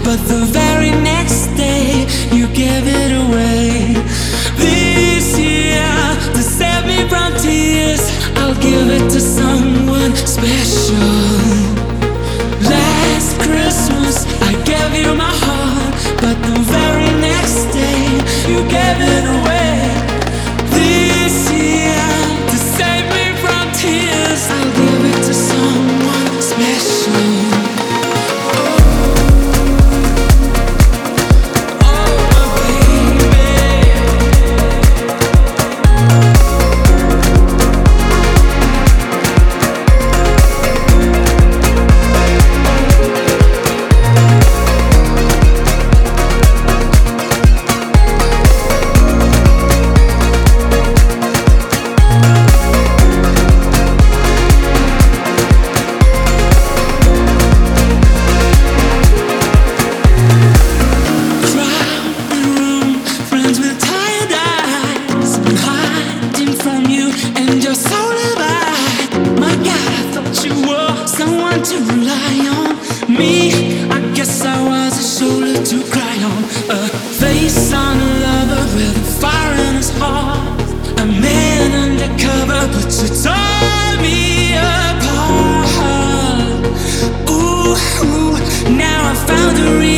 but the very next day you gave it away. This year, to save me from tears, I'll give it to someone special. Last Christmas I gave you my heart, but the very next day you gave it away. This year, to save me from tears, I'll give it to someone special. To rely on me, I guess I was a shoulder to cry on, a face on a lover with a fire in his heart, a man undercover, but you tore me apart. Ooh, now I found a reason